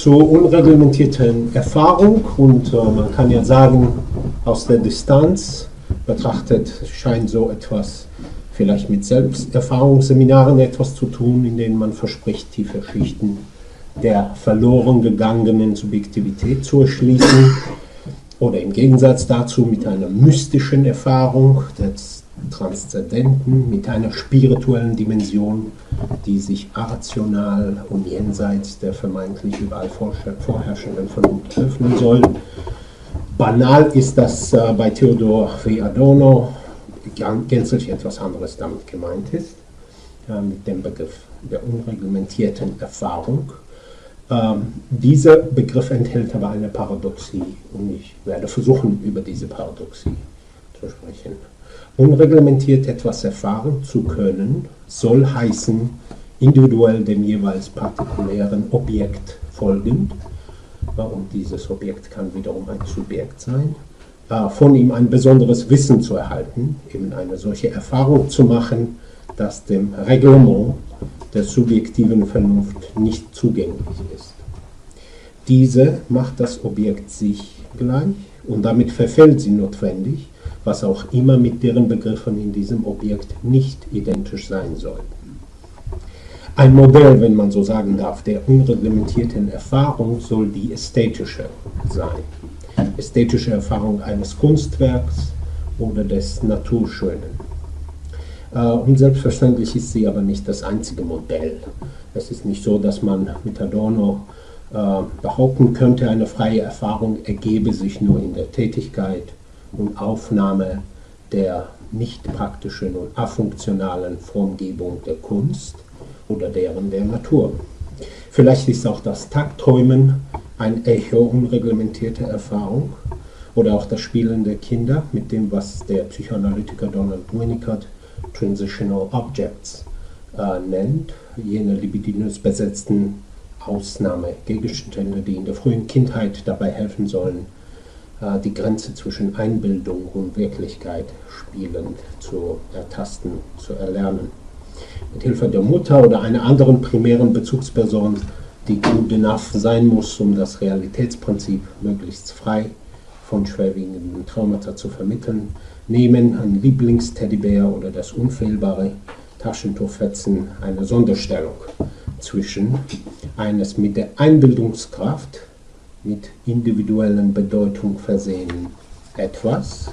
zur unreglementierten Erfahrung und man kann ja sagen, aus der Distanz betrachtet scheint so etwas vielleicht mit Selbsterfahrungsseminaren etwas zu tun, in denen man verspricht, tiefe Schichten der verloren gegangenen Subjektivität zu erschließen oder im Gegensatz dazu mit einer mystischen Erfahrung des Transzendenten, mit einer spirituellen Dimension, die sich irrational und jenseits der vermeintlich überall vorherrschenden Vernunft öffnen soll. Banal ist, dass bei Theodor W. Adorno gänzlich etwas anderes damit gemeint ist, mit dem Begriff der unreglementierten Erfahrung. Dieser Begriff enthält aber eine Paradoxie und ich werde versuchen, über diese Paradoxie zu sprechen. Unreglementiert etwas erfahren zu können, soll heißen, individuell dem jeweils partikulären Objekt folgend, und dieses Objekt kann wiederum ein Subjekt sein, von ihm ein besonderes Wissen zu erhalten, eben eine solche Erfahrung zu machen, das dem Reglement der subjektiven Vernunft nicht zugänglich ist. Diese macht das Objekt sich gleich und damit verfällt sie notwendig, was auch immer mit deren Begriffen in diesem Objekt nicht identisch sein soll. Ein Modell, wenn man so sagen darf, der unreglementierten Erfahrung soll die ästhetische sein. Ästhetische Erfahrung eines Kunstwerks oder des Naturschönen. Und selbstverständlich ist sie aber nicht das einzige Modell. Es ist nicht so, dass man mit Adorno behaupten könnte, eine freie Erfahrung ergebe sich nur in der Tätigkeit und Aufnahme der nicht praktischen und afunktionalen Formgebung der Kunst oder deren der Natur. Vielleicht ist auch das Taktträumen ein Echo unreglementierter Erfahrung oder auch das Spielen der Kinder mit dem, was der Psychoanalytiker Donald Winnicott Transitional Objects nennt, jene libidinös besetzten Ausnahmegegenstände, die in der frühen Kindheit dabei helfen sollen, die Grenze zwischen Einbildung und Wirklichkeit spielend zu ertasten, zu erlernen. Mit Hilfe der Mutter oder einer anderen primären Bezugsperson, die good enough sein muss, um das Realitätsprinzip möglichst frei von schwerwiegenden Traumata zu vermitteln, nehmen ein Lieblingsteddybär oder das unfehlbare Taschentuchfetzen eine Sonderstellung zwischen eines mit der Einbildungskraft, mit individuellen Bedeutung versehenen etwas,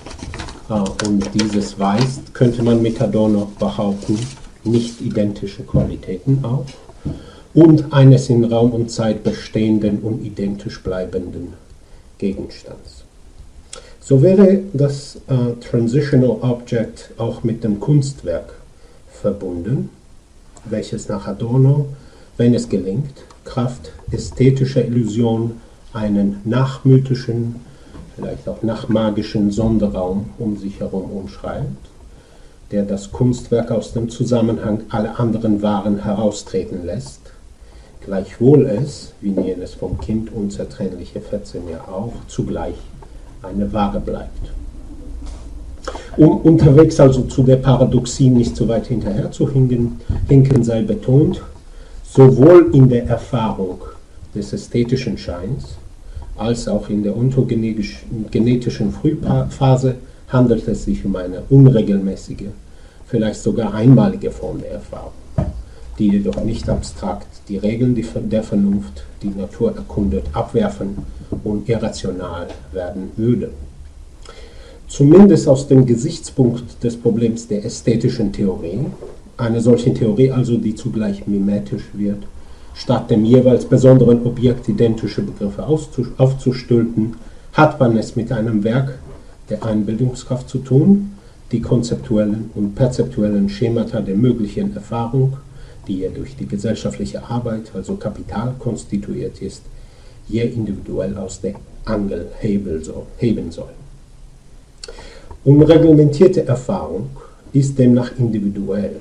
und dieses weist, könnte man mit Adorno behaupten, nicht identische Qualitäten auf, und eines in Raum und Zeit bestehenden und identisch bleibenden Gegenstands. So wäre das Transitional Object auch mit dem Kunstwerk verbunden, welches nach Adorno, wenn es gelingt, Kraft ästhetischer Illusion einen nachmythischen, vielleicht auch nachmagischen Sonderraum um sich herum umschreibt, der das Kunstwerk aus dem Zusammenhang aller anderen Waren heraustreten lässt, gleichwohl es, wie jenes vom Kind unzertrennliche Fetzen ja auch, zugleich eine Ware bleibt. Um unterwegs also zu der Paradoxie nicht so weit hinterher zu hinken, sei betont, sowohl in der Erfahrung des ästhetischen Scheins als auch in der ontogenetischen Frühphase handelt es sich um eine unregelmäßige, vielleicht sogar einmalige Form der Erfahrung, die jedoch nicht abstrakt die Regeln der Vernunft, die Natur erkundet, abwerfen und irrational werden würde. Zumindest aus dem Gesichtspunkt des Problems der ästhetischen Theorie, eine solche Theorie also, die zugleich mimetisch wird, statt dem jeweils besonderen Objekt identische Begriffe aufzustülpen, hat man es mit einem Werk der Einbildungskraft zu tun, die konzeptuellen und perzeptuellen Schemata der möglichen Erfahrung, die ja durch die gesellschaftliche Arbeit, also Kapital, konstituiert ist, je individuell aus der Angel heben soll. Unreglementierte Erfahrung ist demnach individuell.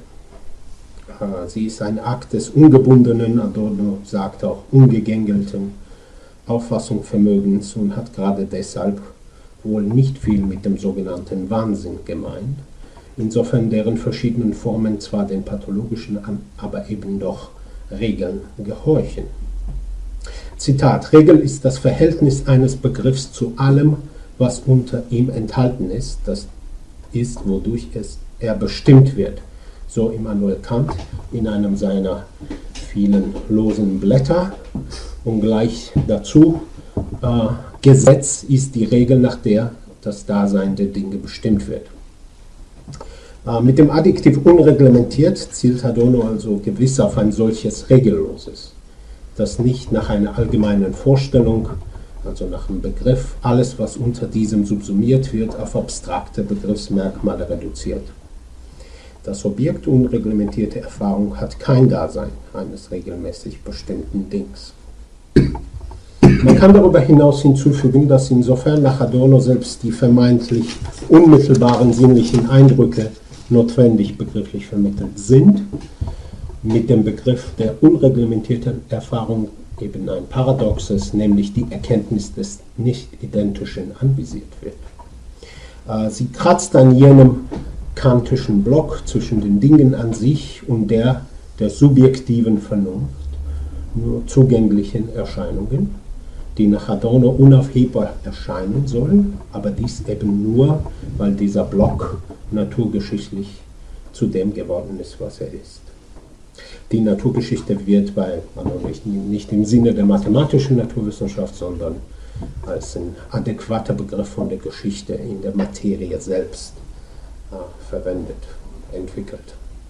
Sie ist ein Akt des ungebundenen, Adorno sagt auch ungegängelten Auffassungsvermögens und hat gerade deshalb wohl nicht viel mit dem sogenannten Wahnsinn gemeint, insofern deren verschiedenen Formen zwar den pathologischen, aber eben doch Regeln gehorchen. Zitat: Regel ist das Verhältnis eines Begriffs zu allem, was unter ihm enthalten ist, das ist, wodurch er bestimmt wird. So Immanuel Kant in einem seiner vielen losen Blätter. Und gleich dazu, Gesetz ist die Regel, nach der das Dasein der Dinge bestimmt wird. Mit dem Adjektiv unreglementiert zielt Adorno also gewiss auf ein solches Regelloses, das nicht nach einer allgemeinen Vorstellung, also nach einem Begriff, alles, was unter diesem subsumiert wird, auf abstrakte Begriffsmerkmale reduziert. Das Objekt unreglementierte Erfahrung hat kein Dasein eines regelmäßig bestimmten Dings. Man kann darüber hinaus hinzufügen, dass insofern nach Adorno selbst die vermeintlich unmittelbaren sinnlichen Eindrücke notwendig begrifflich vermittelt sind, mit dem Begriff der unreglementierten Erfahrung eben ein Paradoxes, nämlich die Erkenntnis des Nicht-Identischen anvisiert wird. Sie kratzt an jenem kantischen Block zwischen den Dingen an sich und der subjektiven Vernunft, nur zugänglichen Erscheinungen, die nach Adorno unaufhebbar erscheinen sollen, aber dies eben nur, weil dieser Block naturgeschichtlich zu dem geworden ist, was er ist. Die Naturgeschichte wird bei Adorno nicht im Sinne der mathematischen Naturwissenschaft, sondern als ein adäquater Begriff von der Geschichte in der Materie selbst verwendet, entwickelt.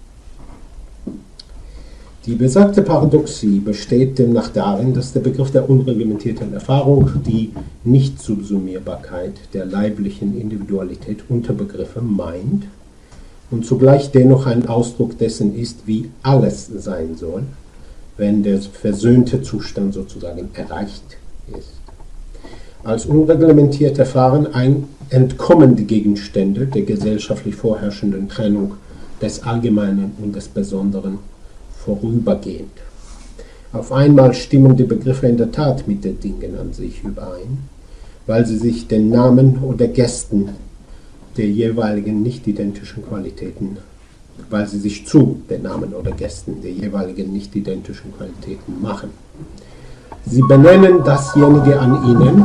Die besagte Paradoxie besteht demnach darin, dass der Begriff der unreglementierten Erfahrung die Nicht-Subsumierbarkeit der leiblichen Individualität unter Begriffe meint und zugleich dennoch ein Ausdruck dessen ist, wie alles sein soll, wenn der versöhnte Zustand sozusagen erreicht ist. Als unreglementiert erfahren entkommen die Gegenstände der gesellschaftlich vorherrschenden Trennung des Allgemeinen und des Besonderen vorübergehend. Auf einmal stimmen die Begriffe in der Tat mit den Dingen an sich überein, weil sie sich den Namen oder Gästen der jeweiligen nicht identischen Qualitäten, weil sie sich zu den Namen oder Gästen der jeweiligen nicht identischen Qualitäten machen. Sie benennen dasjenige an ihnen,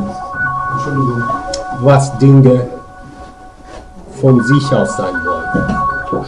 was Dinge von sich aus sein wollen.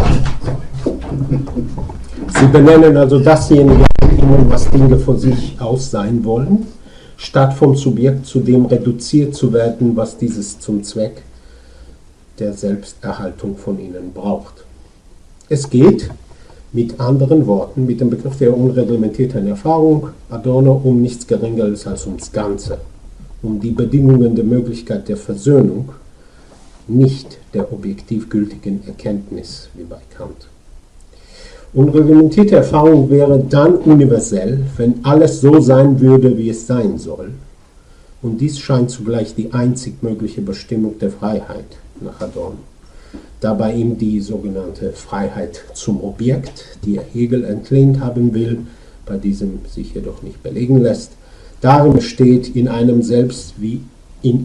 Sie benennen also dasjenige an ihnen, was Dinge von sich aus sein wollen, statt vom Subjekt zu dem reduziert zu werden, was dieses zum Zweck der Selbsterhaltung von ihnen braucht. Es geht, mit anderen Worten, mit dem Begriff der unreglementierten Erfahrung Adorno um nichts Geringeres als ums Ganze, um die Bedingungen der Möglichkeit der Versöhnung, nicht der objektiv gültigen Erkenntnis wie bei Kant. Unreglementierte Erfahrung wäre dann universell, wenn alles so sein würde, wie es sein soll. Und dies scheint zugleich die einzig mögliche Bestimmung der Freiheit nach Adorno. Dabei ihm die sogenannte Freiheit zum Objekt, die er Hegel entlehnt haben will, bei diesem sich jedoch nicht belegen lässt, darin besteht, in einem selbst wie im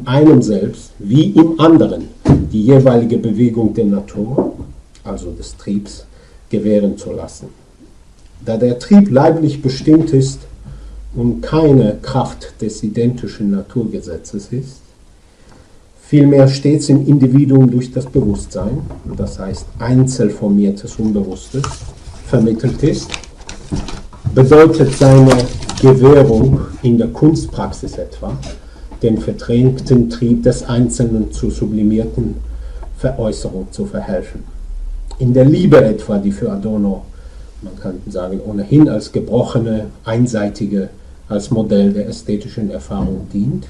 anderen die jeweilige Bewegung der Natur, also des Triebs, gewähren zu lassen. Da der Trieb leiblich bestimmt ist und keine Kraft des identischen Naturgesetzes ist, vielmehr stets im Individuum durch das Bewusstsein, das heißt einzelformiertes Unbewusstes, vermittelt ist, bedeutet seine Gewährung in der Kunstpraxis etwa, den verdrängten Trieb des Einzelnen zur sublimierten Veräußerung zu verhelfen. In der Liebe etwa, die für Adorno, man kann sagen, ohnehin als gebrochene, einseitige, als Modell der ästhetischen Erfahrung dient,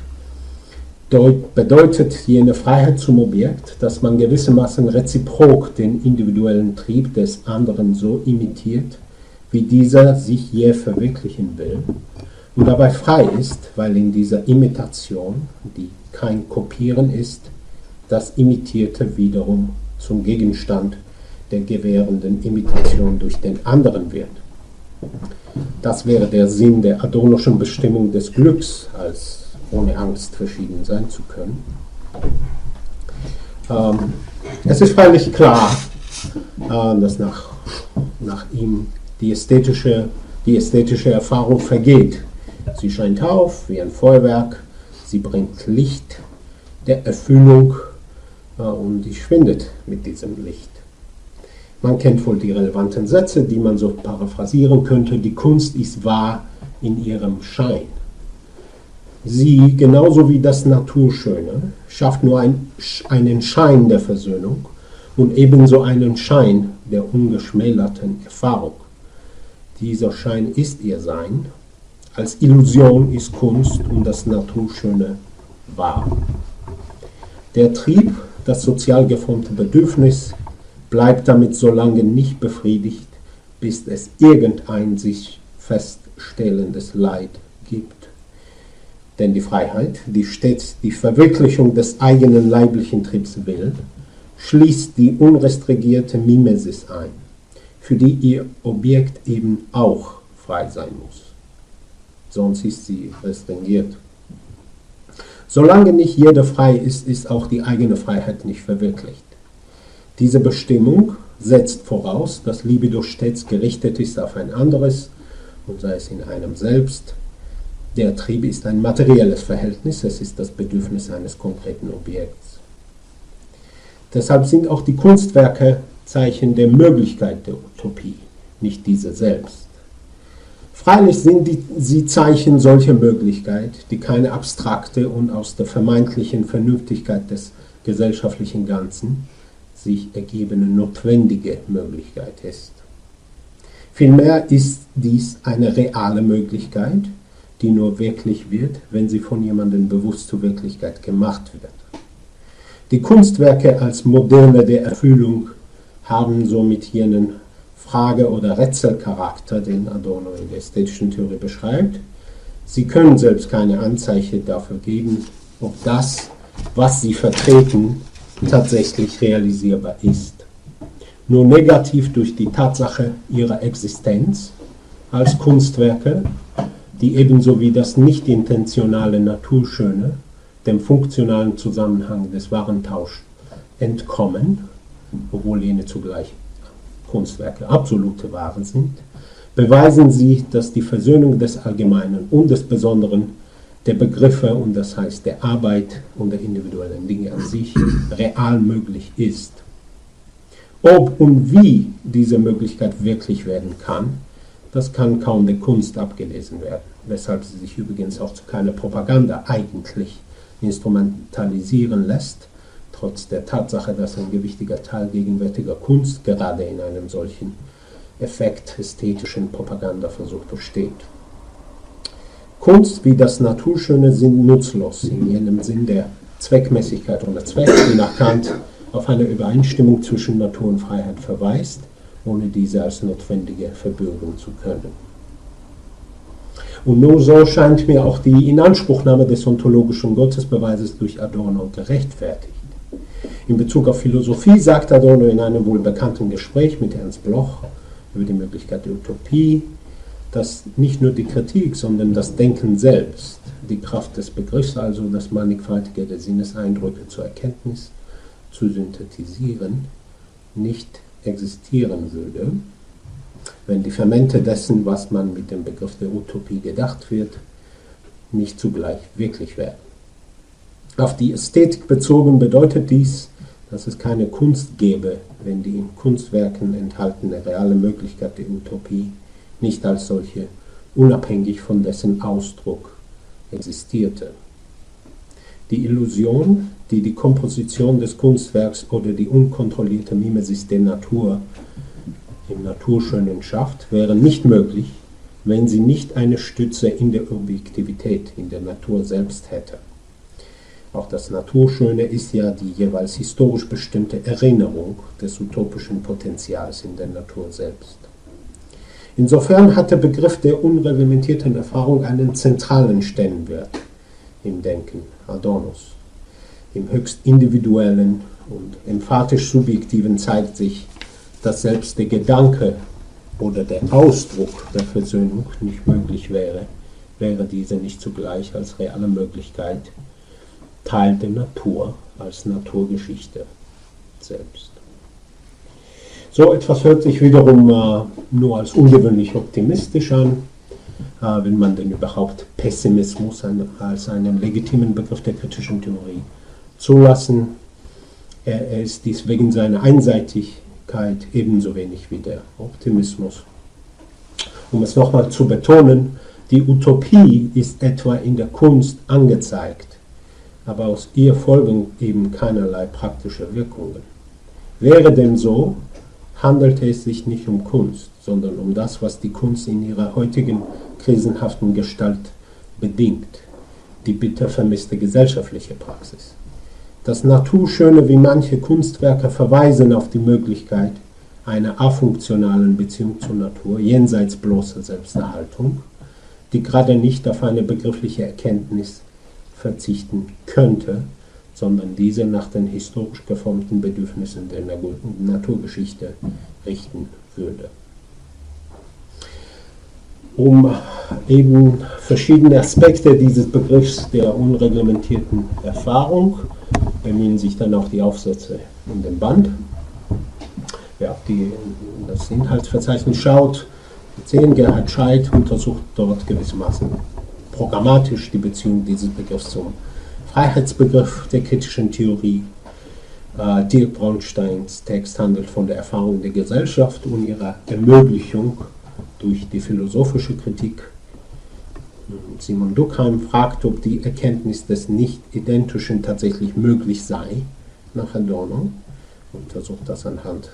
bedeutet jene Freiheit zum Objekt, dass man gewissermaßen reziprok den individuellen Trieb des anderen so imitiert, wie dieser sich je verwirklichen will, und dabei frei ist, weil in dieser Imitation, die kein Kopieren ist, das Imitierte wiederum zum Gegenstand der gewährenden Imitation durch den anderen wird. Das wäre der Sinn der adornoschen Bestimmung des Glücks, als ohne Angst verschieden sein zu können. Es ist freilich klar, dass nach ihm die ästhetische Erfahrung vergeht, Sie scheint auf wie ein Feuerwerk, sie bringt Licht der Erfüllung und die schwindet mit diesem Licht. Man kennt wohl die relevanten Sätze, die man so paraphrasieren könnte. Die Kunst ist wahr in ihrem Schein. Sie, genauso wie das Naturschöne, schafft nur einen Schein der Versöhnung und ebenso einen Schein der ungeschmälerten Erfahrung. Dieser Schein ist ihr Sein. Als Illusion ist Kunst und das Naturschöne wahr. Der Trieb, das sozial geformte Bedürfnis, bleibt damit so lange nicht befriedigt, bis es irgendein sich feststellendes Leid gibt. Denn die Freiheit, die stets die Verwirklichung des eigenen leiblichen Triebs will, schließt die unrestrigierte Mimesis ein, für die ihr Objekt eben auch frei sein muss. Sonst ist sie restringiert. Solange nicht jeder frei ist, ist auch die eigene Freiheit nicht verwirklicht. Diese Bestimmung setzt voraus, dass Libido stets gerichtet ist auf ein anderes, und sei es in einem selbst. Der Trieb ist ein materielles Verhältnis, es ist das Bedürfnis eines konkreten Objekts. Deshalb sind auch die Kunstwerke Zeichen der Möglichkeit der Utopie, nicht diese selbst. Freilich sind sie Zeichen solcher Möglichkeit, die keine abstrakte und aus der vermeintlichen Vernünftigkeit des gesellschaftlichen Ganzen sich ergebene notwendige Möglichkeit ist. Vielmehr ist dies eine reale Möglichkeit, die nur wirklich wird, wenn sie von jemandem bewusst zur Wirklichkeit gemacht wird. Die Kunstwerke als Modelle der Erfüllung haben somit jenen Frage- oder Rätselcharakter, den Adorno in der ästhetischen Theorie beschreibt. Sie können selbst keine Anzeichen dafür geben, ob das, was sie vertreten, tatsächlich realisierbar ist. Nur negativ durch die Tatsache ihrer Existenz als Kunstwerke, die ebenso wie das nicht intentionale Naturschöne dem funktionalen Zusammenhang des Warentauschs entkommen, obwohl jene zugleich Kunstwerke absolute Waren sind, beweisen sie, dass die Versöhnung des Allgemeinen und des Besonderen der Begriffe und das heißt der Arbeit und der individuellen Dinge an sich real möglich ist. Ob und wie diese Möglichkeit wirklich werden kann, das kann kaum der Kunst abgelesen werden, weshalb sie sich übrigens auch zu keiner Propaganda eigentlich instrumentalisieren lässt, trotz der Tatsache, dass ein gewichtiger Teil gegenwärtiger Kunst gerade in einem solchen effektästhetischen Propagandaversuch besteht. Kunst wie das Naturschöne sind nutzlos in jenem Sinn der Zweckmäßigkeit oder Zweck, die nach Kant auf eine Übereinstimmung zwischen Natur und Freiheit verweist, ohne diese als notwendige verbürgen zu können. Und nur so scheint mir auch die Inanspruchnahme des ontologischen Gottesbeweises durch Adorno gerechtfertigt. In Bezug auf Philosophie sagt Adorno in einem wohl bekannten Gespräch mit Ernst Bloch über die Möglichkeit der Utopie, dass nicht nur die Kritik, sondern das Denken selbst, die Kraft des Begriffs, also das Mannigfaltige der Sinneseindrücke zur Erkenntnis zu synthetisieren, nicht existieren würde, wenn die Fermente dessen, was man mit dem Begriff der Utopie gedacht wird, nicht zugleich wirklich werden. Auf die Ästhetik bezogen bedeutet dies, dass es keine Kunst gäbe, wenn die in Kunstwerken enthaltene reale Möglichkeit der Utopie nicht als solche unabhängig von dessen Ausdruck existierte. Die Illusion, die die Komposition des Kunstwerks oder die unkontrollierte Mimesis der Natur im Naturschönen schafft, wäre nicht möglich, wenn sie nicht eine Stütze in der Objektivität, in der Natur selbst hätte. Auch das Naturschöne ist ja die jeweils historisch bestimmte Erinnerung des utopischen Potenzials in der Natur selbst. Insofern hat der Begriff der unreglementierten Erfahrung einen zentralen Stellenwert im Denken Adornos. Im höchst individuellen und emphatisch subjektiven zeigt sich, dass selbst der Gedanke oder der Ausdruck der Versöhnung nicht möglich wäre, wäre diese nicht zugleich als reale Möglichkeit Teil der Natur als Naturgeschichte selbst. So etwas hört sich wiederum nur als ungewöhnlich optimistisch an. will man denn überhaupt Pessimismus als einen legitimen Begriff der kritischen Theorie zulassen. Er ist dies wegen seiner Einseitigkeit ebenso wenig wie der Optimismus. Um es nochmal zu betonen, die Utopie ist etwa in der Kunst angezeigt, aber aus ihr folgen eben keinerlei praktische Wirkungen. Wäre dem so, handelte es sich nicht um Kunst, sondern um das, was die Kunst in ihrer heutigen krisenhaften Gestalt bedingt, die bitter vermisste gesellschaftliche Praxis. Das Naturschöne wie manche Kunstwerke verweisen auf die Möglichkeit einer afunktionalen Beziehung zur Natur, jenseits bloßer Selbsterhaltung, die gerade nicht auf eine begriffliche Erkenntnis verzichten könnte, sondern diese nach den historisch geformten Bedürfnissen der Naturgeschichte richten würde. Um eben verschiedene Aspekte dieses Begriffs der unreglementierten Erfahrung bemühen sich dann auch die Aufsätze in dem Band. Wer auf das Inhaltsverzeichnis schaut, sehen, Gerhard Scheidt untersucht dort gewissermaßen programmatisch die Beziehung dieses Begriffs zum Freiheitsbegriff der kritischen Theorie. Dirk Bronsteins Text handelt von der Erfahrung der Gesellschaft und ihrer Ermöglichung durch die philosophische Kritik. Simon Durkheim fragt, ob die Erkenntnis des Nicht-Identischen tatsächlich möglich sei, nach Adorno, untersucht das anhand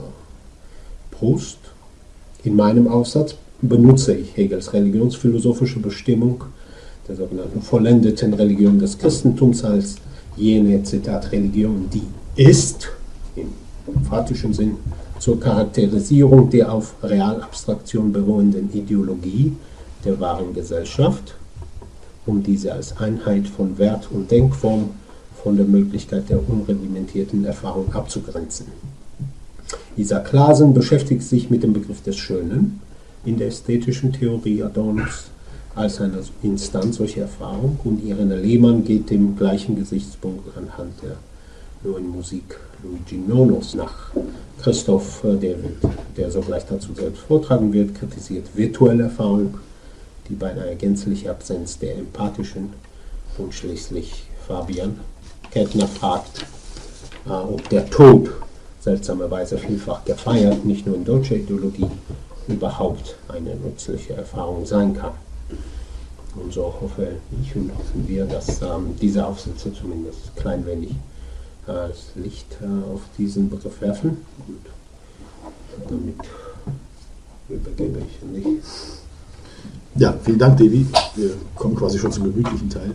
Proust. In meinem Aufsatz benutze ich Hegels religionsphilosophische Bestimmung der sogenannten vollendeten Religion des Christentums als jene, Zitat, Religion, die ist, im emphatischen Sinn, zur Charakterisierung der auf Realabstraktion beruhenden Ideologie der wahren Gesellschaft, um diese als Einheit von Wert und Denkform von der Möglichkeit der unreglementierten Erfahrung abzugrenzen. Isaac Clasen beschäftigt sich mit dem Begriff des Schönen in der ästhetischen Theorie Adornos als eine Instanz solcher Erfahrung, und Irene Lehmann geht dem gleichen Gesichtspunkt anhand der neuen Musik Luigi Nonos nach. Christoph, der sogleich dazu selbst vortragen wird, kritisiert virtuelle Erfahrung, die bei einer gänzlichen Absenz der empathischen, und schließlich Fabian Kettner fragt, ob der Tod, seltsamerweise vielfach gefeiert, nicht nur in deutscher Ideologie, überhaupt eine nützliche Erfahrung sein kann. Und so hoffe ich und hoffen wir, dass diese Aufsätze zumindest ein klein wenig das Licht auf diesen Begriff werfen. Und damit übergebe ich an dich. Ja, vielen Dank, Devi. Wir kommen quasi schon zum gemütlichen Teil.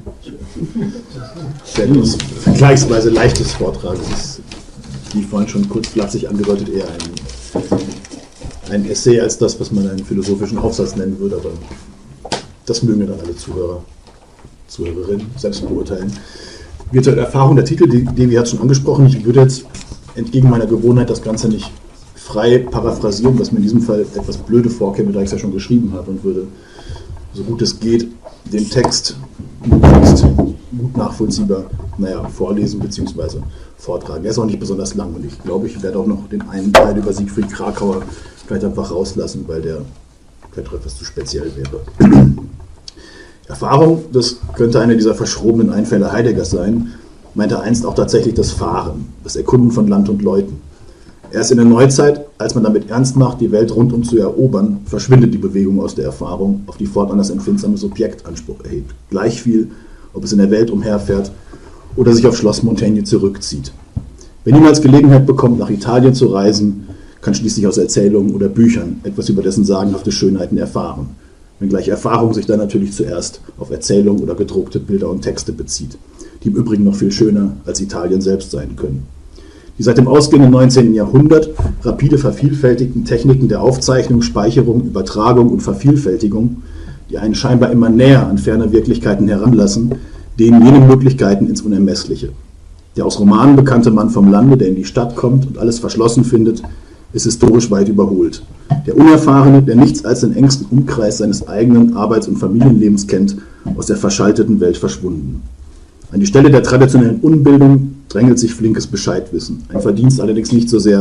Ich werde uns vergleichsweise leichtes vortragen. Es ist, wie vorhin schon kurz flapsig angedeutet, eher ein Essay als das, was man einen philosophischen Aufsatz nennen würde, aber das mögen dann alle Zuhörer, Zuhörerinnen selbst beurteilen. Virtuelle Erfahrung, der Titel, Devi hat es schon angesprochen. Ich würde jetzt entgegen meiner Gewohnheit das Ganze nicht frei paraphrasieren, was mir in diesem Fall etwas blöde vorkäme, da ich es ja schon geschrieben habe, und würde, so gut es geht, den Text möglichst gut nachvollziehbar vorlesen bzw. vortragen. Er ist auch nicht besonders lang, und ich glaube, ich werde auch noch den einen Teil über Siegfried Krakauer vielleicht einfach rauslassen, weil der vielleicht etwas zu speziell wäre. Erfahrung, das könnte einer dieser verschrobenen Einfälle Heideggers sein, meinte einst auch tatsächlich das Fahren, das Erkunden von Land und Leuten. Erst in der Neuzeit, als man damit ernst macht, die Welt rundum zu erobern, verschwindet die Bewegung aus der Erfahrung, auf die fortan das empfindsame Subjekt Anspruch erhebt. Gleichviel, ob es in der Welt umherfährt oder sich auf Schloss Montaigne zurückzieht. Wer niemals Gelegenheit bekommt, nach Italien zu reisen, kann schließlich aus Erzählungen oder Büchern etwas über dessen sagenhafte Schönheiten erfahren. Wenngleich Erfahrung sich dann natürlich zuerst auf Erzählungen oder gedruckte Bilder und Texte bezieht, die im Übrigen noch viel schöner als Italien selbst sein können. Die seit dem ausgehenden 19. Jahrhundert rapide vervielfältigten Techniken der Aufzeichnung, Speicherung, Übertragung und Vervielfältigung, die einen scheinbar immer näher an ferne Wirklichkeiten heranlassen, dehnen jene Möglichkeiten ins Unermessliche. Der aus Romanen bekannte Mann vom Lande, der in die Stadt kommt und alles verschlossen findet, ist historisch weit überholt. Der Unerfahrene, der nichts als den engsten Umkreis seines eigenen Arbeits- und Familienlebens kennt, aus der verschalteten Welt verschwunden. An die Stelle der traditionellen Unbildung drängelt sich flinkes Bescheidwissen. Ein Verdienst allerdings nicht so sehr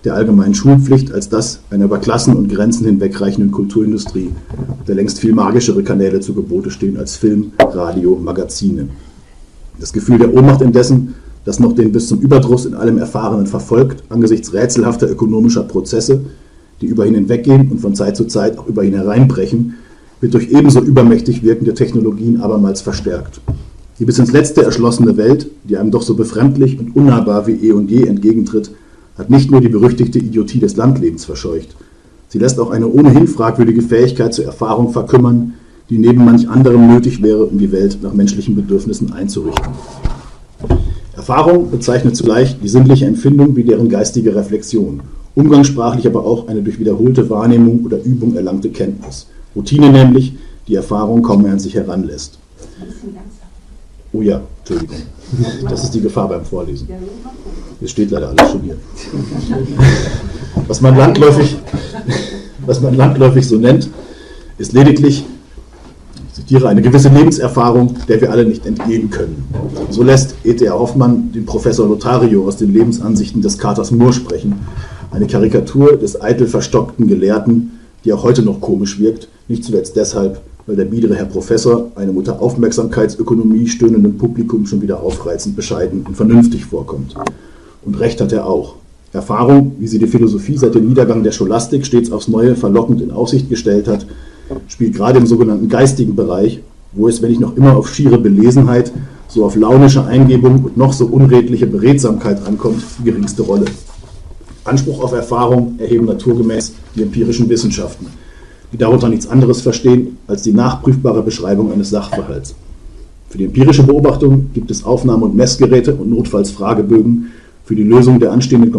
der allgemeinen Schulpflicht als das einer über Klassen und Grenzen hinwegreichenden Kulturindustrie, der längst viel magischere Kanäle zu Gebote stehen als Film, Radio, Magazine. Das Gefühl der Ohnmacht indessen, das noch den bis zum Überdruss in allem Erfahrenen verfolgt, angesichts rätselhafter ökonomischer Prozesse, die über ihn hinweggehen und von Zeit zu Zeit auch über ihn hereinbrechen, wird durch ebenso übermächtig wirkende Technologien abermals verstärkt. Die bis ins Letzte erschlossene Welt, die einem doch so befremdlich und unnahbar wie eh und je entgegentritt, hat nicht nur die berüchtigte Idiotie des Landlebens verscheucht. Sie lässt auch eine ohnehin fragwürdige Fähigkeit zur Erfahrung verkümmern, die neben manch anderem nötig wäre, um die Welt nach menschlichen Bedürfnissen einzurichten. Erfahrung bezeichnet zugleich die sinnliche Empfindung wie deren geistige Reflexion, umgangssprachlich aber auch eine durch wiederholte Wahrnehmung oder Übung erlangte Kenntnis. Routine nämlich, die Erfahrung kaum mehr an sich heranlässt. Oh ja, Entschuldigung. Das ist die Gefahr beim Vorlesen. Es steht leider alles schon hier. Was man landläufig so nennt, ist lediglich, ich zitiere, eine gewisse Lebenserfahrung, der wir alle nicht entgehen können. So lässt E.T.A. Hoffmann den Professor Lothario aus den Lebensansichten des Katers Moore sprechen, eine Karikatur des eitel verstockten Gelehrten, die auch heute noch komisch wirkt, nicht zuletzt deshalb, weil der biedere Herr Professor einem unter Aufmerksamkeitsökonomie stöhnenden Publikum schon wieder aufreizend bescheiden und vernünftig vorkommt. Und recht hat er auch. Erfahrung, wie sie die Philosophie seit dem Niedergang der Scholastik stets aufs Neue verlockend in Aussicht gestellt hat, spielt gerade im sogenannten geistigen Bereich, wo es, wenn nicht noch immer auf schiere Belesenheit, so auf launische Eingebung und noch so unredliche Beredsamkeit ankommt, die geringste Rolle. Anspruch auf Erfahrung erheben naturgemäß die empirischen Wissenschaften, die darunter nichts anderes verstehen als die nachprüfbare Beschreibung eines Sachverhalts. Für die empirische Beobachtung gibt es Aufnahme- und Messgeräte und notfalls Fragebögen für die Lösung der anstehenden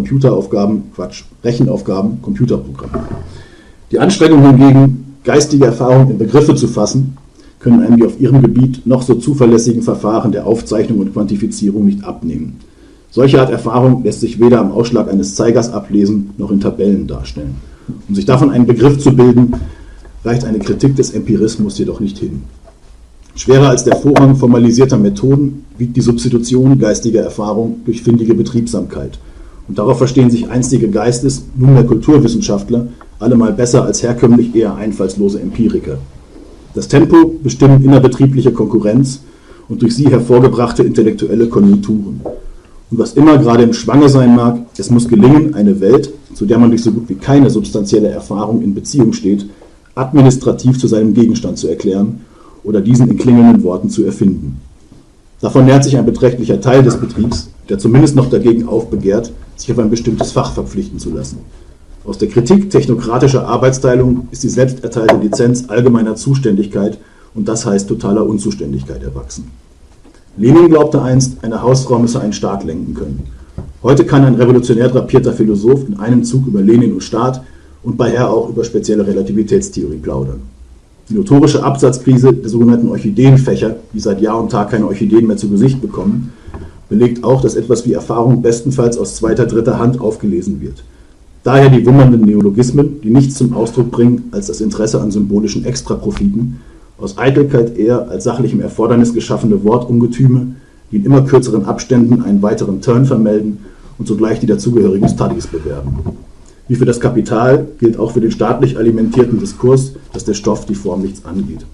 Rechenaufgaben, Computerprogramme. Die Anstrengung hingegen, geistige Erfahrung in Begriffe zu fassen, können einem die auf ihrem Gebiet noch so zuverlässigen Verfahren der Aufzeichnung und Quantifizierung nicht abnehmen. Solche Art Erfahrung lässt sich weder am Ausschlag eines Zeigers ablesen, noch in Tabellen darstellen. Um sich davon einen Begriff zu bilden, reicht eine Kritik des Empirismus jedoch nicht hin. Schwerer als der Vorrang formalisierter Methoden wiegt die Substitution geistiger Erfahrung durch findige Betriebsamkeit. Und darauf verstehen sich einstige Geistes-, nunmehr Kulturwissenschaftler, allemal besser als herkömmlich eher einfallslose Empiriker. Das Tempo bestimmen innerbetriebliche Konkurrenz und durch sie hervorgebrachte intellektuelle Konjunkturen. Und was immer gerade im Schwange sein mag, es muss gelingen, eine Welt, zu der man durch so gut wie keine substanzielle Erfahrung in Beziehung steht, administrativ zu seinem Gegenstand zu erklären oder diesen in klingenden Worten zu erfinden. Davon nährt sich ein beträchtlicher Teil des Betriebs, der zumindest noch dagegen aufbegehrt, sich auf ein bestimmtes Fach verpflichten zu lassen. Aus der Kritik technokratischer Arbeitsteilung ist die selbst erteilte Lizenz allgemeiner Zuständigkeit und das heißt totaler Unzuständigkeit erwachsen. Lenin glaubte einst, eine Hausfrau müsse einen Staat lenken können. Heute kann ein revolutionär drapierter Philosoph in einem Zug über Lenin und Staat und beiher auch über spezielle Relativitätstheorie plaudern. Die notorische Absatzkrise der sogenannten Orchideenfächer, die seit Jahr und Tag keine Orchideen mehr zu Gesicht bekommen, belegt auch, dass etwas wie Erfahrung bestenfalls aus zweiter, dritter Hand aufgelesen wird. Daher die wummernden Neologismen, die nichts zum Ausdruck bringen als das Interesse an symbolischen Extraprofiten, aus Eitelkeit eher als sachlichem Erfordernis geschaffene Wortungetüme, die in immer kürzeren Abständen einen weiteren Turn vermelden und sogleich die dazugehörigen Studies bewerben. Wie für das Kapital gilt auch für den staatlich alimentierten Diskurs, dass der Stoff die Form nichts angeht.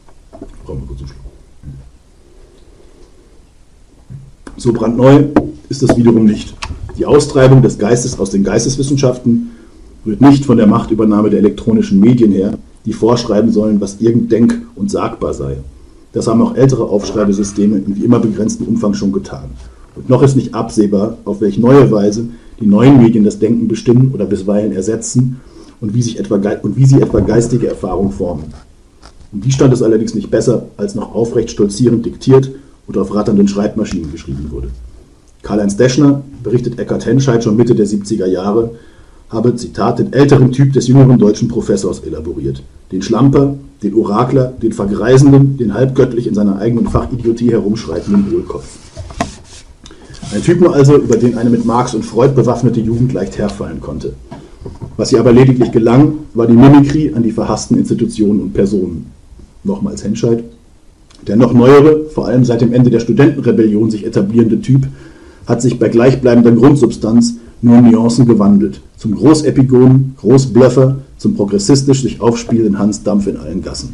So brandneu ist es wiederum nicht. Die Austreibung des Geistes aus den Geisteswissenschaften rührt nicht von der Machtübernahme der elektronischen Medien her, die vorschreiben sollen, was irgend denk- und sagbar sei. Das haben auch ältere Aufschreibesysteme in wie immer begrenztem Umfang schon getan. Und noch ist nicht absehbar, auf welche neue Weise die neuen Medien das Denken bestimmen oder bisweilen ersetzen und wie sie etwa geistige Erfahrung formen. Um die stand es allerdings nicht besser, als noch aufrecht stolzierend diktiert oder auf ratternden Schreibmaschinen geschrieben wurde. Karl-Heinz Deschner, berichtet Eckhard Henscheid schon Mitte der 70er Jahre, habe, Zitat, den älteren Typ des jüngeren deutschen Professors elaboriert. Den Schlamper, den Orakler, den Vergreisenden, den halbgöttlich in seiner eigenen Fachidiotie herumschreitenden Hohlkopf. Ein Typ nur also, über den eine mit Marx und Freud bewaffnete Jugend leicht herfallen konnte. Was ihr aber lediglich gelang, war die Mimikrie an die verhassten Institutionen und Personen. Nochmals Henscheid. Der noch neuere, vor allem seit dem Ende der Studentenrebellion sich etablierende Typ, hat sich bei gleichbleibender Grundsubstanz nur in Nuancen gewandelt. Zum Großepigonen, Großblöffer, zum progressistisch sich aufspielenden Hans Dampf in allen Gassen.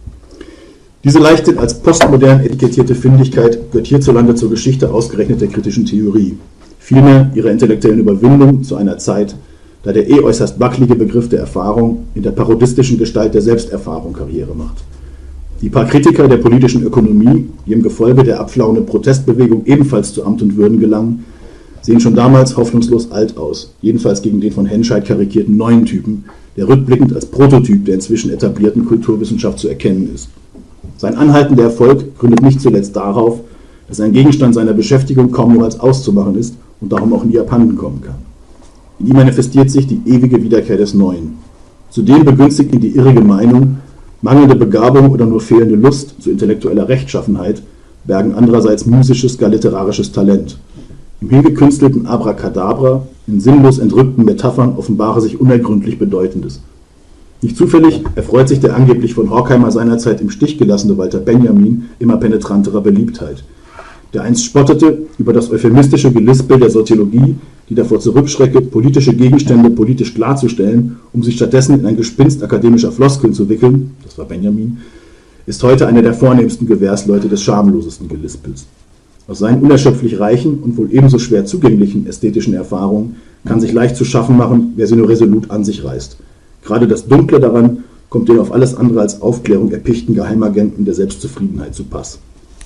Diese leichthin als postmodern etikettierte Findigkeit gehört hierzulande zur Geschichte ausgerechnet der kritischen Theorie. Vielmehr ihrer intellektuellen Überwindung zu einer Zeit, da der äußerst wackelige Begriff der Erfahrung in der parodistischen Gestalt der Selbsterfahrung Karriere macht. Die paar Kritiker der politischen Ökonomie, die im Gefolge der abflauenden Protestbewegung ebenfalls zu Amt und Würden gelangen, sehen schon damals hoffnungslos alt aus, jedenfalls gegen den von Henscheid karikierten neuen Typen, der rückblickend als Prototyp der inzwischen etablierten Kulturwissenschaft zu erkennen ist. Sein anhaltender Erfolg gründet nicht zuletzt darauf, dass ein Gegenstand seiner Beschäftigung kaum jemals auszumachen ist und darum auch nie abhanden kommen kann. In ihm manifestiert sich die ewige Wiederkehr des Neuen. Zudem begünstigt ihn die irrige Meinung, mangelnde Begabung oder nur fehlende Lust zu intellektueller Rechtschaffenheit bergen andererseits musisches, gar literarisches Talent. Im hingekünstelten Abracadabra, in sinnlos entrückten Metaphern offenbare sich unergründlich Bedeutendes. Nicht zufällig erfreut sich der angeblich von Horkheimer seinerzeit im Stich gelassene Walter Benjamin immer penetranterer Beliebtheit, der einst spottete über das euphemistische Gelispel der Soziologie, die davor zurückschrecke, politische Gegenstände politisch klarzustellen, um sich stattdessen in ein Gespinst akademischer Floskeln zu wickeln, das war Benjamin, ist heute einer der vornehmsten Gewährsleute des schamlosesten Gelispels. Aus seinen unerschöpflich reichen und wohl ebenso schwer zugänglichen ästhetischen Erfahrungen kann sich leicht zu schaffen machen, wer sie nur resolut an sich reißt. Gerade das Dunkle daran kommt den auf alles andere als Aufklärung erpichten Geheimagenten der Selbstzufriedenheit zu Pass.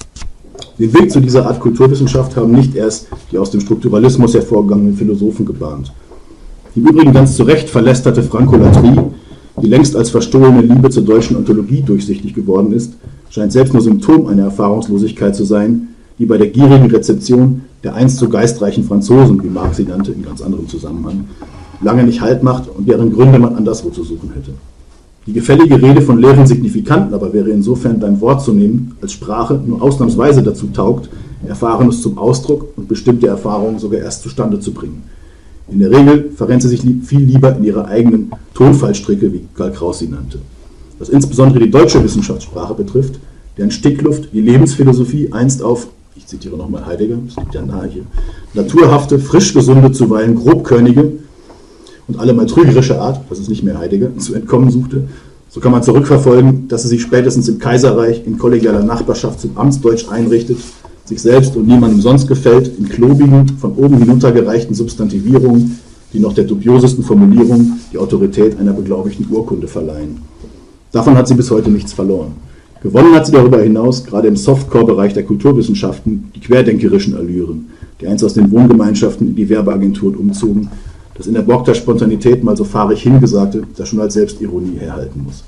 Den Weg zu dieser Art Kulturwissenschaft haben nicht erst die aus dem Strukturalismus hervorgegangenen Philosophen gebahnt. Die im Übrigen ganz zu Recht verlästerte Frankolatrie, die längst als verstohlene Liebe zur deutschen Ontologie durchsichtig geworden ist, scheint selbst nur Symptom einer Erfahrungslosigkeit zu sein, die bei der gierigen Rezeption der einst so geistreichen Franzosen, wie Marx sie nannte, in ganz anderem Zusammenhang, lange nicht Halt macht und deren Gründe man anderswo zu suchen hätte. Die gefällige Rede von leeren Signifikanten aber wäre insofern beim Wort zu nehmen, als Sprache nur ausnahmsweise dazu taugt, Erfahrenes zum Ausdruck und bestimmte Erfahrungen sogar erst zustande zu bringen. In der Regel verrennt sie sich viel lieber in ihre eigenen Tonfallstricke, wie Karl Kraus sie nannte. Was insbesondere die deutsche Wissenschaftssprache betrifft, deren Stickluft die Lebensphilosophie einst auf, ich zitiere nochmal Heidegger, das liegt ja nahe hier, naturhafte, frisch gesunde, zuweilen grobkörnige und allemal trügerische Art, das ist nicht mehr Heidegger, zu entkommen suchte, so kann man zurückverfolgen, dass sie sich spätestens im Kaiserreich in kollegialer Nachbarschaft zum Amtsdeutsch einrichtet, sich selbst und niemandem sonst gefällt, in klobigen, von oben hinuntergereichten Substantivierungen, die noch der dubiosesten Formulierung die Autorität einer beglaubigten Urkunde verleihen. Davon hat sie bis heute nichts verloren. Gewonnen hat sie darüber hinaus, gerade im Softcore-Bereich der Kulturwissenschaften, die querdenkerischen Allüren, die einst aus den Wohngemeinschaften in die Werbeagenturen umzogen, das in der Bock der Spontanität mal so fahrig hingesagte, das schon als Selbstironie herhalten muss.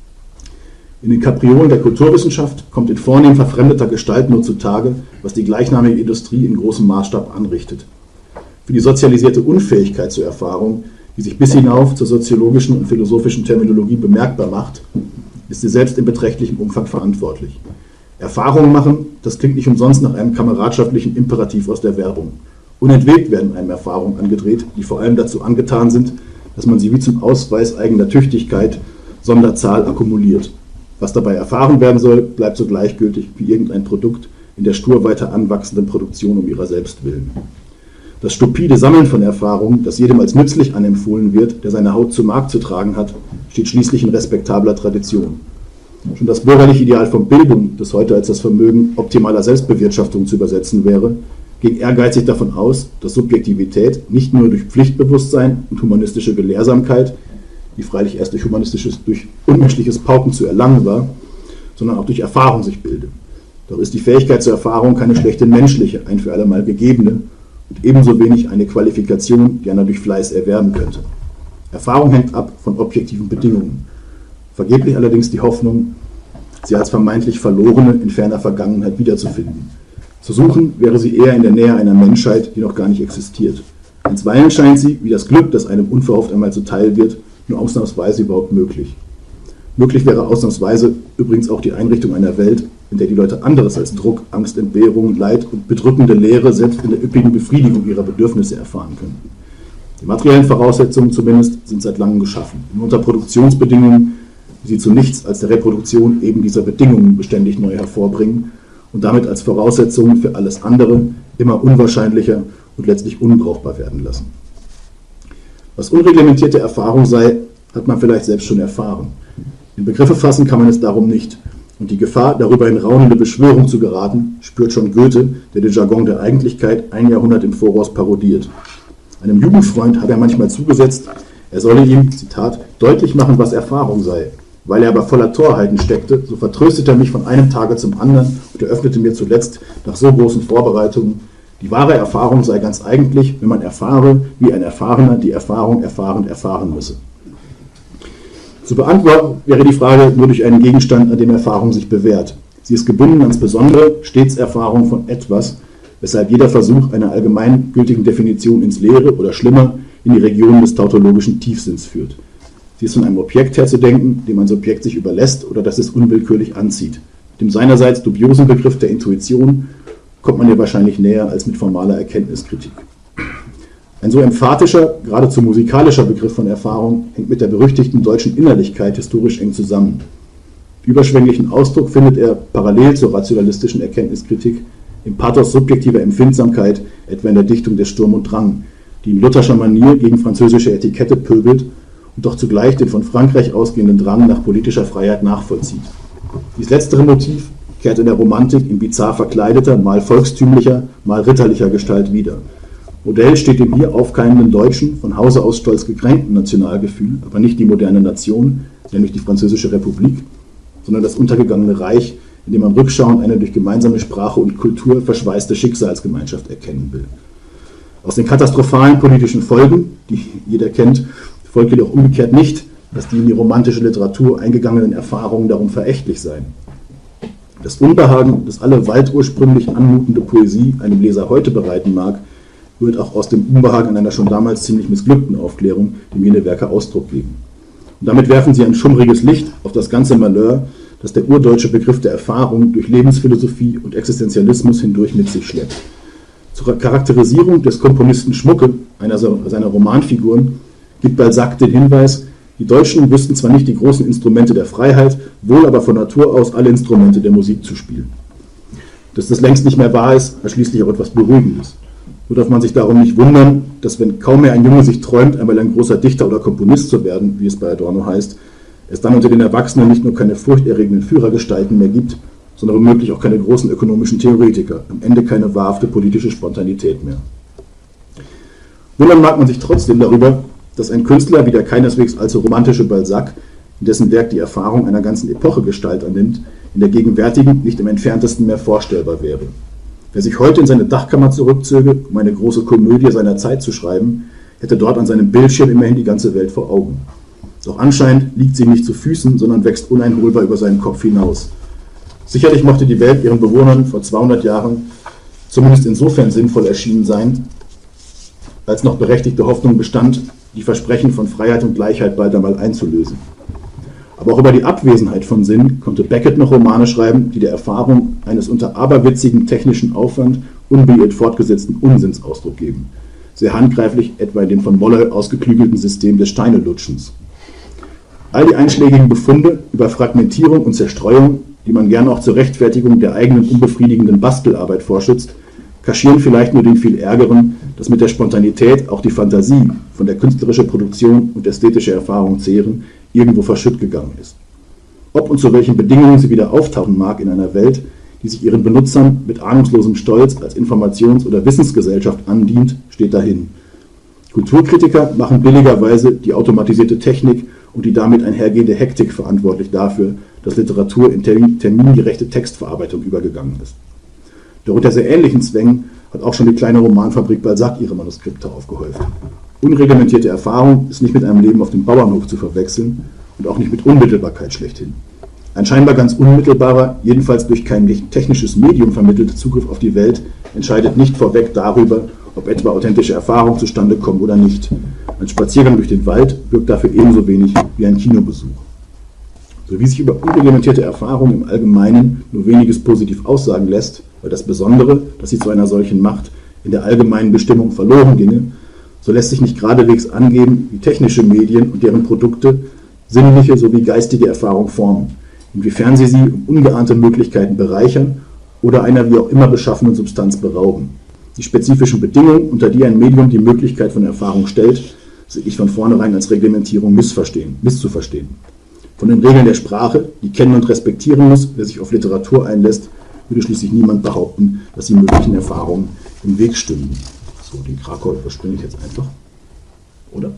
In den Kapriolen der Kulturwissenschaft kommt in vornehm verfremdeter Gestalt nur zutage, was die gleichnamige Industrie in großem Maßstab anrichtet. Für die sozialisierte Unfähigkeit zur Erfahrung, die sich bis hinauf zur soziologischen und philosophischen Terminologie bemerkbar macht, ist sie selbst in beträchtlichem Umfang verantwortlich. Erfahrungen machen, das klingt nicht umsonst nach einem kameradschaftlichen Imperativ aus der Werbung. Unentwegt werden einem Erfahrungen angedreht, die vor allem dazu angetan sind, dass man sie wie zum Ausweis eigener Tüchtigkeit Sonderzahl akkumuliert. Was dabei erfahren werden soll, bleibt so gleichgültig wie irgendein Produkt in der stur weiter anwachsenden Produktion um ihrer selbst willen. Das stupide Sammeln von Erfahrungen, das jedem als nützlich anempfohlen wird, der seine Haut zu Markt zu tragen hat, steht schließlich in respektabler Tradition. Schon das bürgerliche Ideal von Bildung, das heute als das Vermögen optimaler Selbstbewirtschaftung zu übersetzen wäre, ging ehrgeizig davon aus, dass Subjektivität nicht nur durch Pflichtbewusstsein und humanistische Gelehrsamkeit, die freilich erst durch unmenschliches Pauken zu erlangen war, sondern auch durch Erfahrung sich bilde. Doch ist die Fähigkeit zur Erfahrung keine schlechte menschliche, ein für allemal gegebene und ebenso wenig eine Qualifikation, die einer durch Fleiß erwerben könnte. Erfahrung hängt ab von objektiven Bedingungen. Vergeblich allerdings die Hoffnung, sie als vermeintlich Verlorene in ferner Vergangenheit wiederzufinden. Zu suchen wäre sie eher in der Nähe einer Menschheit, die noch gar nicht existiert. Einstweilen scheint sie, wie das Glück, das einem unverhofft einmal zuteil wird, nur ausnahmsweise überhaupt möglich. Möglich wäre ausnahmsweise übrigens auch die Einrichtung einer Welt, in der die Leute anderes als Druck, Angst, Entbehrung, Leid und bedrückende Leere selbst in der üppigen Befriedigung ihrer Bedürfnisse erfahren können. Die materiellen Voraussetzungen zumindest sind seit langem geschaffen, nur unter Produktionsbedingungen, die sie zu nichts als der Reproduktion eben dieser Bedingungen beständig neu hervorbringen und damit als Voraussetzungen für alles andere immer unwahrscheinlicher und letztlich unbrauchbar werden lassen. Was unreglementierte Erfahrung sei, hat man vielleicht selbst schon erfahren. In Begriffe fassen kann man es darum nicht. Und die Gefahr, darüber in raunende Beschwörung zu geraten, spürt schon Goethe, der den Jargon der Eigentlichkeit ein Jahrhundert im Voraus parodiert. Einem Jugendfreund hat er manchmal zugesetzt, er solle ihm, Zitat, deutlich machen, was Erfahrung sei. Weil er aber voller Torheiten steckte, so vertröstete er mich von einem Tage zum anderen und eröffnete mir zuletzt, nach so großen Vorbereitungen, die wahre Erfahrung sei ganz eigentlich, wenn man erfahre, wie ein Erfahrener die Erfahrung erfahrend erfahren müsse. Zu beantworten wäre die Frage nur durch einen Gegenstand, an dem Erfahrung sich bewährt. Sie ist gebunden ans Besondere, stets Erfahrung von etwas, weshalb jeder Versuch einer allgemeingültigen Definition ins Leere oder schlimmer in die Region des tautologischen Tiefsinns führt. Sie ist von einem Objekt her zu denken, dem ein Subjekt sich überlässt oder das es unwillkürlich anzieht. Mit dem seinerseits dubiosen Begriff der Intuition kommt man ihr wahrscheinlich näher als mit formaler Erkenntniskritik. Ein so emphatischer, geradezu musikalischer Begriff von Erfahrung hängt mit der berüchtigten deutschen Innerlichkeit historisch eng zusammen. Überschwänglichen Ausdruck findet er parallel zur rationalistischen Erkenntniskritik im Pathos subjektiver Empfindsamkeit, etwa in der Dichtung der Sturm und Drang, die in lutherscher Manier gegen französische Etikette pöbelt und doch zugleich den von Frankreich ausgehenden Drang nach politischer Freiheit nachvollzieht. Dieses letztere Motiv kehrt in der Romantik in bizarr verkleideter, mal volkstümlicher, mal ritterlicher Gestalt wieder. Modell steht dem hier aufkeimenden deutschen, von Hause aus stolz gekränkten Nationalgefühl, aber nicht die moderne Nation, nämlich die Französische Republik, sondern das untergegangene Reich, in dem man rückschauend eine durch gemeinsame Sprache und Kultur verschweißte Schicksalsgemeinschaft erkennen will. Aus den katastrophalen politischen Folgen, die jeder kennt, folgt jedoch umgekehrt nicht, dass die in die romantische Literatur eingegangenen Erfahrungen darum verächtlich seien. Das Unbehagen, das alle waldursprünglich anmutende Poesie einem Leser heute bereiten mag, wird auch aus dem Unbehagen an einer schon damals ziemlich missglückten Aufklärung, dem jene Werke Ausdruck geben. Und damit werfen sie ein schummriges Licht auf das ganze Malheur, das der urdeutsche Begriff der Erfahrung durch Lebensphilosophie und Existenzialismus hindurch mit sich schleppt. Zur Charakterisierung des Komponisten Schmucke, einer seiner Romanfiguren, gibt Balzac den Hinweis, die Deutschen wüssten zwar nicht die großen Instrumente der Freiheit, wohl aber von Natur aus alle Instrumente der Musik zu spielen. Dass das längst nicht mehr wahr ist, hat schließlich auch etwas Beruhigendes. So darf man sich darum nicht wundern, dass wenn kaum mehr ein Junge sich träumt, einmal ein großer Dichter oder Komponist zu werden, wie es bei Adorno heißt, es dann unter den Erwachsenen nicht nur keine furchterregenden Führergestalten mehr gibt, sondern womöglich auch keine großen ökonomischen Theoretiker, am Ende keine wahrhafte politische Spontanität mehr. Wundern mag man sich trotzdem darüber, dass ein Künstler wie der keineswegs allzu romantische Balzac, in dessen Werk die Erfahrung einer ganzen Epoche Gestalt annimmt, in der gegenwärtigen nicht im entferntesten mehr vorstellbar wäre. Wer sich heute in seine Dachkammer zurückzöge, um eine große Komödie seiner Zeit zu schreiben, hätte dort an seinem Bildschirm immerhin die ganze Welt vor Augen. Doch anscheinend liegt sie ihm nicht zu Füßen, sondern wächst uneinholbar über seinen Kopf hinaus. Sicherlich mochte die Welt ihren Bewohnern vor 200 Jahren zumindest insofern sinnvoll erschienen sein, als noch berechtigte Hoffnung bestand, die Versprechen von Freiheit und Gleichheit bald einmal einzulösen. Aber auch über die Abwesenheit von Sinn konnte Beckett noch Romane schreiben, die der Erfahrung eines unter aberwitzigem technischen Aufwand unbeirrt fortgesetzten Unsinns Ausdruck geben. Sehr handgreiflich etwa in dem von Moller ausgeklügelten System des Steinelutschens. All die einschlägigen Befunde über Fragmentierung und Zerstreuung, die man gern auch zur Rechtfertigung der eigenen unbefriedigenden Bastelarbeit vorschützt, kaschieren vielleicht nur den viel Ärgeren, dass mit der Spontanität auch die Fantasie, von der künstlerische Produktion und ästhetische Erfahrung zehren, irgendwo verschütt gegangen ist. Ob und zu welchen Bedingungen sie wieder auftauchen mag in einer Welt, die sich ihren Benutzern mit ahnungslosem Stolz als Informations- oder Wissensgesellschaft andient, steht dahin. Kulturkritiker machen billigerweise die automatisierte Technik und die damit einhergehende Hektik verantwortlich dafür, dass Literatur in termingerechte Textverarbeitung übergegangen ist. Doch unter sehr ähnlichen Zwängen hat auch schon die kleine Romanfabrik Balzac ihre Manuskripte aufgehäuft. Unreglementierte Erfahrung ist nicht mit einem Leben auf dem Bauernhof zu verwechseln und auch nicht mit Unmittelbarkeit schlechthin. Ein scheinbar ganz unmittelbarer, jedenfalls durch kein technisches Medium vermittelter Zugriff auf die Welt entscheidet nicht vorweg darüber, ob etwa authentische Erfahrungen zustande kommen oder nicht. Ein Spaziergang durch den Wald wirkt dafür ebenso wenig wie ein Kinobesuch. So wie sich über unreglementierte Erfahrung im Allgemeinen nur weniges positiv aussagen lässt, weil das Besondere, das sie zu einer solchen macht, in der allgemeinen Bestimmung verloren ginge, so lässt sich nicht geradewegs angeben, wie technische Medien und deren Produkte sinnliche sowie geistige Erfahrung formen, inwiefern sie um ungeahnte Möglichkeiten bereichern oder einer wie auch immer beschaffenen Substanz berauben. Die spezifischen Bedingungen, unter die ein Medium die Möglichkeit von Erfahrung stellt, sich von vornherein als Reglementierung misszuverstehen. Von den Regeln der Sprache, die kennen und respektieren muss, wer sich auf Literatur einlässt, würde schließlich niemand behaupten, dass die möglichen Erfahrungen im Weg stünden. So, den Krakauer überspringe ich jetzt einfach. Oder?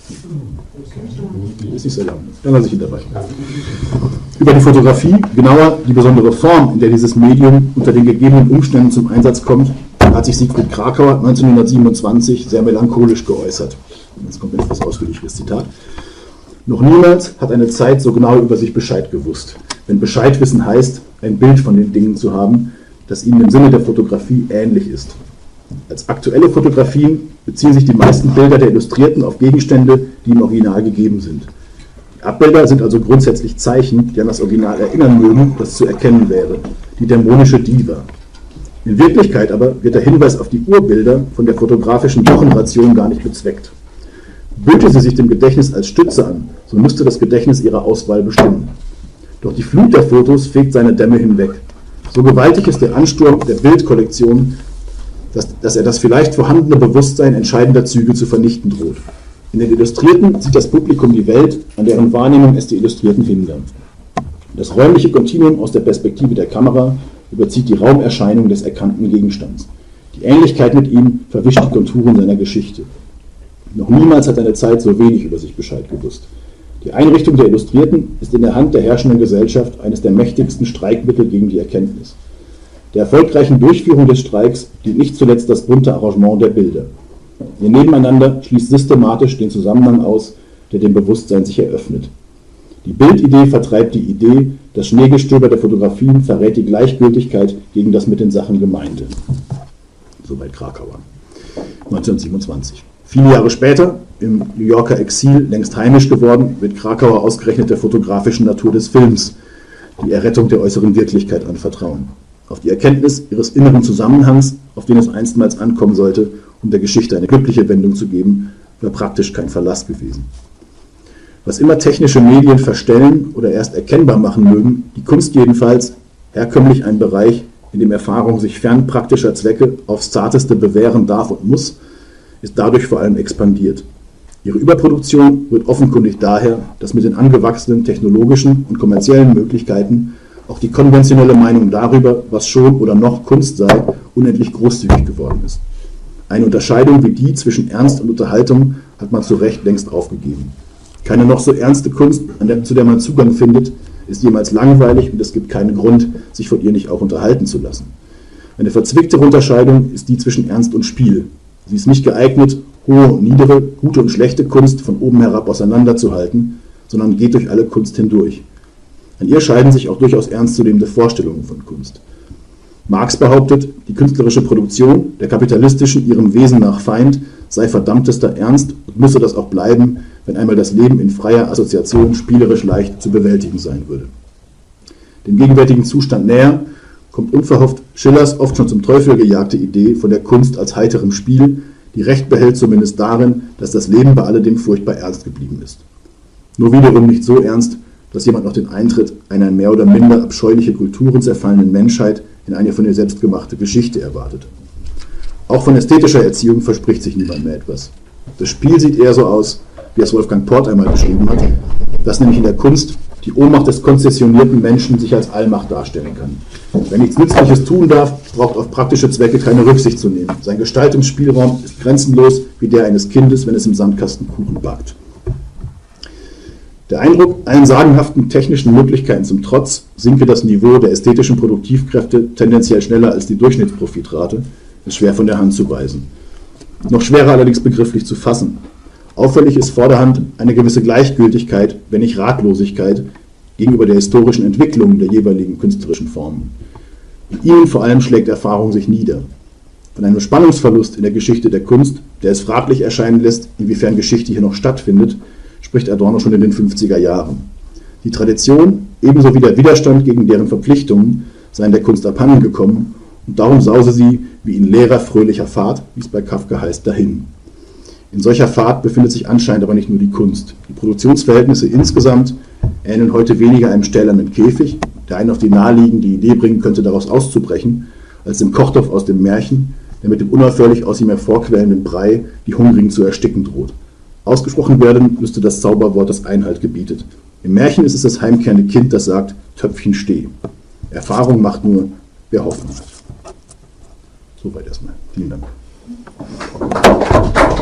Ist nicht so lang. Dann lasse ich ihn dabei. Über die Fotografie, genauer die besondere Form, in der dieses Medium unter den gegebenen Umständen zum Einsatz kommt, hat sich Siegfried Krakauer 1927 sehr melancholisch geäußert. Jetzt kommt ein etwas ausführlicheres Zitat. Noch niemals hat eine Zeit so genau über sich Bescheid gewusst. Wenn Bescheid wissen heißt, ein Bild von den Dingen zu haben, das ihnen im Sinne der Fotografie ähnlich ist. Als aktuelle Fotografien beziehen sich die meisten Bilder der Illustrierten auf Gegenstände, die im Original gegeben sind. Die Abbilder sind also grundsätzlich Zeichen, die an das Original erinnern mögen, das zu erkennen wäre. Die dämonische Diva. In Wirklichkeit aber wird der Hinweis auf die Urbilder von der fotografischen Wochenration gar nicht bezweckt. Böte sie sich dem Gedächtnis als Stütze an, so müsste das Gedächtnis ihre Auswahl bestimmen. Doch die Flut der Fotos fegt seine Dämme hinweg. So gewaltig ist der Ansturm der Bildkollektion, dass er das vielleicht vorhandene Bewusstsein entscheidender Züge zu vernichten droht. In den Illustrierten sieht das Publikum die Welt, an deren Wahrnehmung es die Illustrierten hindern. Das räumliche Kontinuum aus der Perspektive der Kamera überzieht die Raumerscheinung des erkannten Gegenstands. Die Ähnlichkeit mit ihm verwischt die Konturen seiner Geschichte. Noch niemals hat eine Zeit so wenig über sich Bescheid gewusst. Die Einrichtung der Illustrierten ist in der Hand der herrschenden Gesellschaft eines der mächtigsten Streikmittel gegen die Erkenntnis. Der erfolgreichen Durchführung des Streiks dient nicht zuletzt das bunte Arrangement der Bilder. Ihr Nebeneinander schließt systematisch den Zusammenhang aus, der dem Bewusstsein sich eröffnet. Die Bildidee vertreibt die Idee, das Schneegestöber der Fotografien verrät die Gleichgültigkeit gegen das mit den Sachen Gemeinte. Soweit Krakauer. 1927. Viele Jahre später, im New Yorker Exil längst heimisch geworden, wird Krakauer ausgerechnet der fotografischen Natur des Films, die Errettung der äußeren Wirklichkeit anvertrauen. Auf die Erkenntnis ihres inneren Zusammenhangs, auf den es einstmals ankommen sollte, um der Geschichte eine glückliche Wendung zu geben, war praktisch kein Verlass gewesen. Was immer technische Medien verstellen oder erst erkennbar machen mögen, die Kunst jedenfalls, herkömmlich ein Bereich, in dem Erfahrung sich fern praktischer Zwecke aufs Zarteste bewähren darf und muss, ist dadurch vor allem expandiert. Ihre Überproduktion rührt offenkundig daher, dass mit den angewachsenen technologischen und kommerziellen Möglichkeiten auch die konventionelle Meinung darüber, was schon oder noch Kunst sei, unendlich großzügig geworden ist. Eine Unterscheidung wie die zwischen Ernst und Unterhaltung hat man zu Recht längst aufgegeben. Keine noch so ernste Kunst, zu der man Zugang findet, ist jemals langweilig und es gibt keinen Grund, sich von ihr nicht auch unterhalten zu lassen. Eine verzwicktere Unterscheidung ist die zwischen Ernst und Spiel. Sie ist nicht geeignet, hohe und niedere, gute und schlechte Kunst von oben herab auseinanderzuhalten, sondern geht durch alle Kunst hindurch. An ihr scheiden sich auch durchaus ernstzunehmende Vorstellungen von Kunst. Marx behauptet, die künstlerische Produktion, der kapitalistischen ihrem Wesen nach Feind, sei verdammtester Ernst und müsse das auch bleiben, wenn einmal das Leben in freier Assoziation spielerisch leicht zu bewältigen sein würde. Dem gegenwärtigen Zustand näher kommt unverhofft Schillers oft schon zum Teufel gejagte Idee von der Kunst als heiterem Spiel, die Recht behält zumindest darin, dass das Leben bei alledem furchtbar ernst geblieben ist. Nur wiederum nicht so ernst, dass jemand noch den Eintritt einer in mehr oder minder abscheuliche Kulturen zerfallenen Menschheit in eine von ihr selbst gemachte Geschichte erwartet. Auch von ästhetischer Erziehung verspricht sich niemand mehr etwas. Das Spiel sieht eher so aus, wie es Wolfgang Port einmal beschrieben hat, dass nämlich in der Kunst die Ohnmacht des konzessionierten Menschen sich als Allmacht darstellen kann. Wer nichts Nützliches tun darf, braucht auf praktische Zwecke keine Rücksicht zu nehmen. Sein Gestaltungsspielraum ist grenzenlos wie der eines Kindes, wenn es im Sandkasten Kuchen backt. Der Eindruck, allen sagenhaften technischen Möglichkeiten zum Trotz, sinke das Niveau der ästhetischen Produktivkräfte tendenziell schneller als die Durchschnittsprofitrate, ist schwer von der Hand zu weisen. Noch schwerer allerdings begrifflich zu fassen. Auffällig ist vorderhand eine gewisse Gleichgültigkeit, wenn nicht Ratlosigkeit, gegenüber der historischen Entwicklung der jeweiligen künstlerischen Formen. In ihnen vor allem schlägt Erfahrung sich nieder. Von einem Spannungsverlust in der Geschichte der Kunst, der es fraglich erscheinen lässt, inwiefern Geschichte hier noch stattfindet, spricht Adorno schon in den 50er Jahren. Die Tradition, ebenso wie der Widerstand gegen deren Verpflichtungen, seien der Kunst abhanden gekommen und darum sause sie, wie in leerer, fröhlicher Fahrt, wie es bei Kafka heißt, dahin. In solcher Fahrt befindet sich anscheinend aber nicht nur die Kunst. Die Produktionsverhältnisse insgesamt ähneln heute weniger einem stählernen Käfig, der einen auf die naheliegende Idee bringen könnte, daraus auszubrechen, als dem Kochtopf aus dem Märchen, der mit dem unaufhörlich aus ihm hervorquellenden Brei die Hungrigen zu ersticken droht. Ausgesprochen werden müsste das Zauberwort, das Einhalt gebietet. Im Märchen ist es das heimkehrende Kind, das sagt, Töpfchen steh. Erfahrung macht nur, wer Hoffnung hat. Soweit erstmal. Vielen Dank.